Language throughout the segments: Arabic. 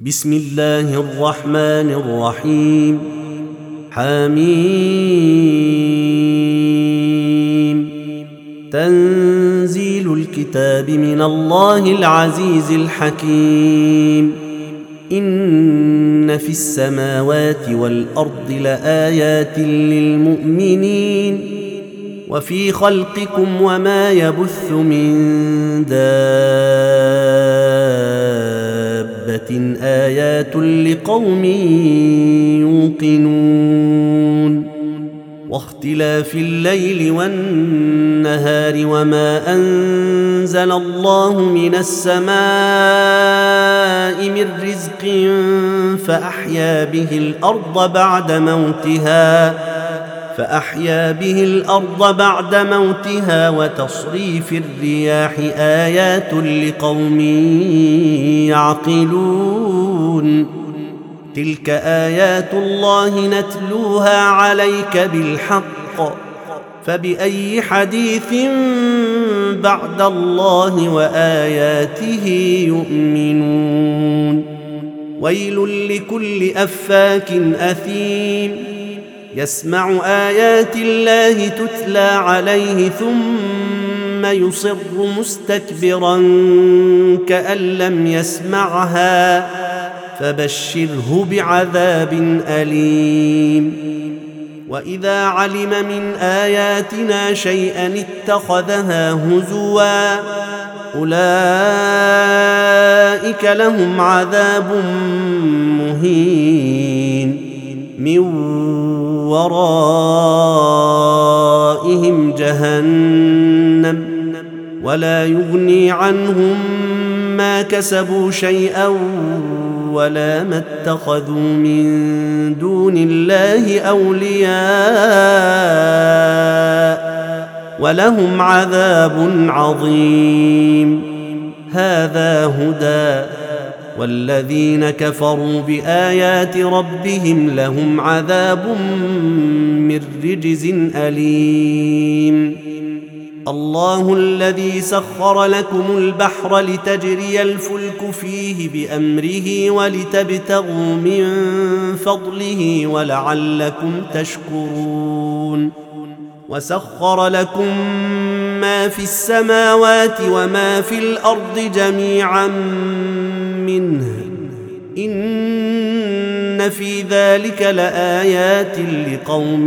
بسم الله الرحمن الرحيم. حميم. تنزيل الكتاب من الله العزيز الحكيم. إن في السماوات والأرض لآيات للمؤمنين وفي خلقكم وما يبث من دابة آيات لقوم يوقنون. واختلاف الليل والنهار وما أنزل الله من السماء من رزق فأحيا به الأرض بعد موتها وتصريف الرياح آيات لقوم يعقلون. تلك آيات الله نتلوها عليك بالحق فبأي حديث بعد الله وآياته يؤمنون. ويل لكل أفاك أثيم يسمع آيات الله تتلى عليه ثم يصر مستكبرا كأن لم يسمعها فبشره بعذاب أليم. وإذا علم من آياتنا شيئا اتخذها هزوا أولئك لهم عذاب مهين من ورائهم جهنم ولا يغني عنهم ما كسبوا شيئا ولا ما اتخذوا من دون الله أولياء ولهم عذاب عظيم. هذا هدى والذين كفروا بآيات ربهم لهم عذاب من رجز أليم. الله الذي سخر لكم البحر لتجري الفلك فيه بأمره ولتبتغوا من فضله ولعلكم تشكرون. وسخر لكم ما في السماوات وما في الأرض جميعا منه إن في ذلك لآيات لقوم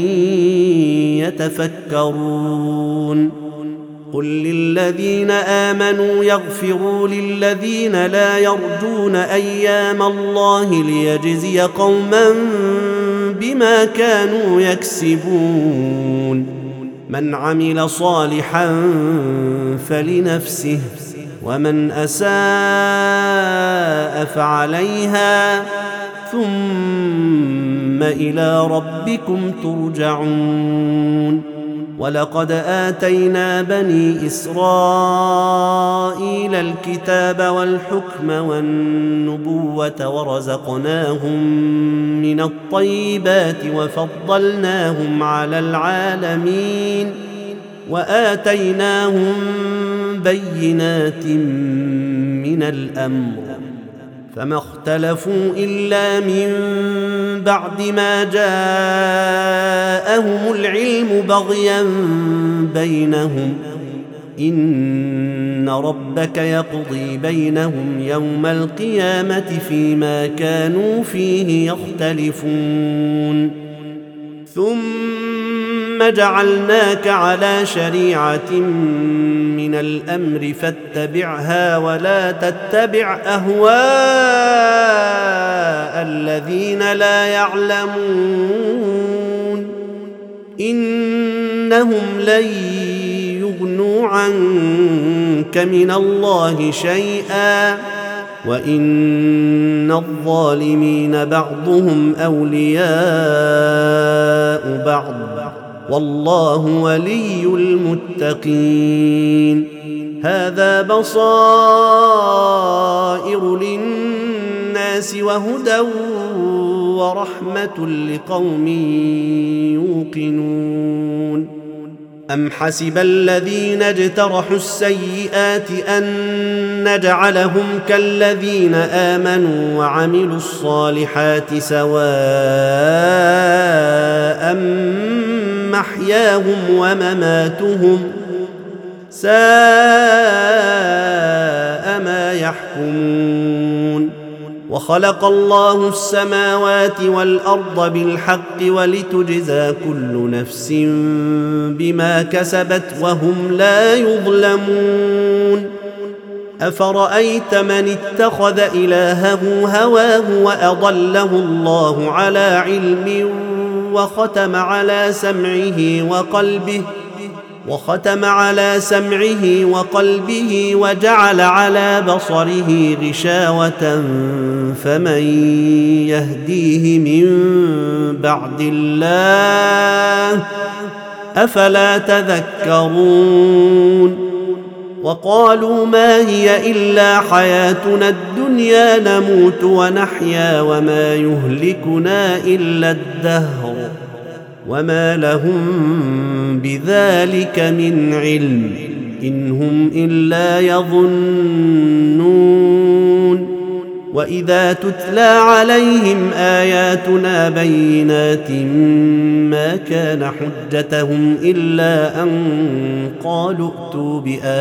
يتفكرون. قل للذين آمنوا يغفروا للذين لا يرجون أيام الله ليجزي قوما بما كانوا يكسبون. من عمل صالحا فلنفسه ومن أساء فعليها ثم إلى ربكم ترجعون. ولقد آتينا بني إسرائيل الكتاب والحكم والنبوة ورزقناهم من الطيبات وفضلناهم على العالمين وآتيناهم بينات من الأمر فما اختلفوا إلا من بعد ما جاءهم العلم بغيا بينهم إن ربك يقضي بينهم يوم القيامة فيما كانوا فيه يختلفون. ثم جعلناك على شريعة من الأمر فاتبعها ولا تتبع أهواء الذين لا يعلمون إنهم لن يغنوا عنك من الله شيئا وإن الظالمين بعضهم أولياء بعض والله ولي المتقين. هذا بصائر للناس وهدى ورحمة لقوم يوقنون. أم حسب الذين اجترحوا السيئات أن نجعلهم كالذين آمنوا وعملوا الصالحات سواء محياهم ومماتهم ساء ما يحكمون وخلق الله السماوات والأرض بالحق ولتجزى كل نفس بما كسبت وهم لا يظلمون أفرأيت من اتخذ إلهه هواه وأضله الله على علم وختم على سمعه وقلبه وجعل على بصره غشاوة فمن يهديه من بعد الله أفلا تذكرون وقالوا ما هي إلا حياتنا الدنيا نموت ونحيا وما يهلكنا إلا الدهر وما لهم بذلك من علم إن هم إلا يظنون وإذا تتلى عليهم آياتنا بينات ما كان حجتهم إلا أن قالوا ائتوا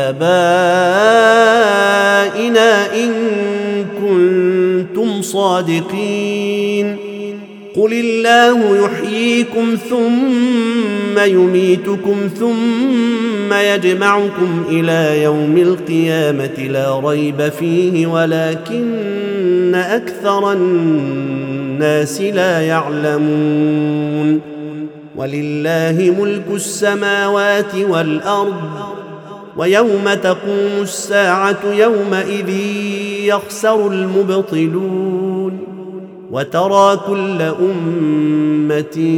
بآبائنا إن كنتم صادقين قل الله يحييكم ثم يميتكم ثم يجمعكم إلى يوم القيامة لا ريب فيه ولكن أكثر الناس لا يعلمون ولله ملك السماوات والأرض ويوم تقوم الساعة يومئذ يخسر المبطلون وترى كل أمة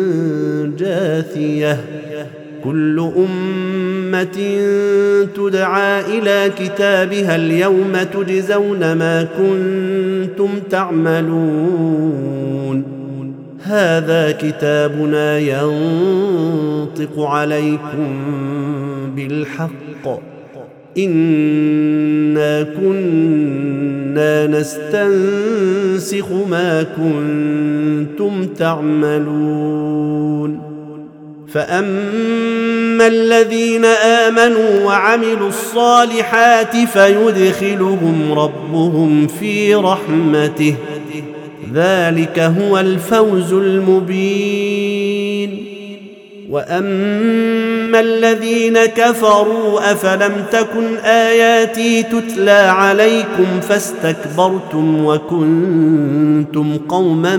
جاثية كل أمة تدعى إلى كتابها اليوم تجزون ما كنتم تعملون هذا كتابنا ينطق عليكم بالحق إنا كنا نستنسخ ما كنتم تعملون فأما الذين آمنوا وعملوا الصالحات فيدخلهم ربهم في رحمته ذلك هو الفوز المبين وأما الذين كفروا أفلم تكن آياتي تتلى عليكم فاستكبرتم وكنتم قوما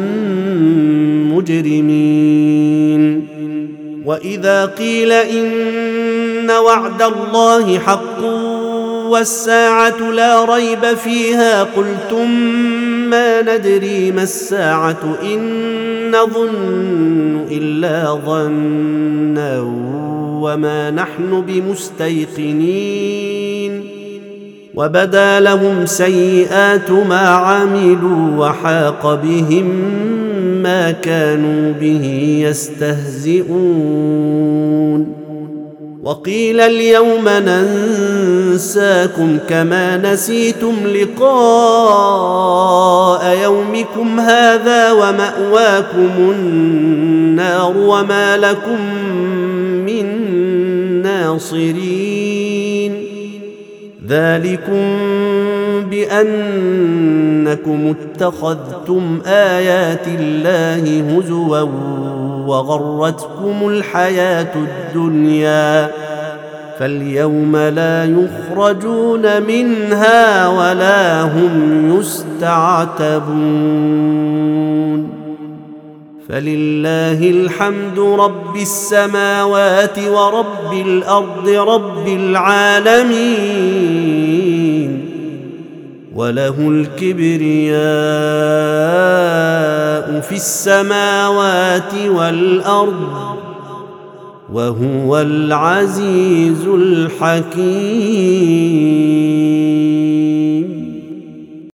مجرمين وإذا قيل إن وعد الله حق والساعة لا ريب فيها قلتم ما ندري ما الساعة إن نظن إلا ظنا وما نحن بمستيقنين وبدا لهم سيئات ما عملوا وحاق بهم ما كانوا به يستهزئون وقيل اليوم ننساكم كما نسيتم لقاء يومكم هذا ومأواكم النار وما لكم من ناصرين ذلكم بأنكم اتخذتم آيات الله هزوا وغرتكم الحياة الدنيا فاليوم لا يخرجون منها ولا هم يستعتبون فلله الحمد رب السماوات ورب الأرض رب العالمين وله الكبرياء في السماوات والأرض وهو العزيز الحكيم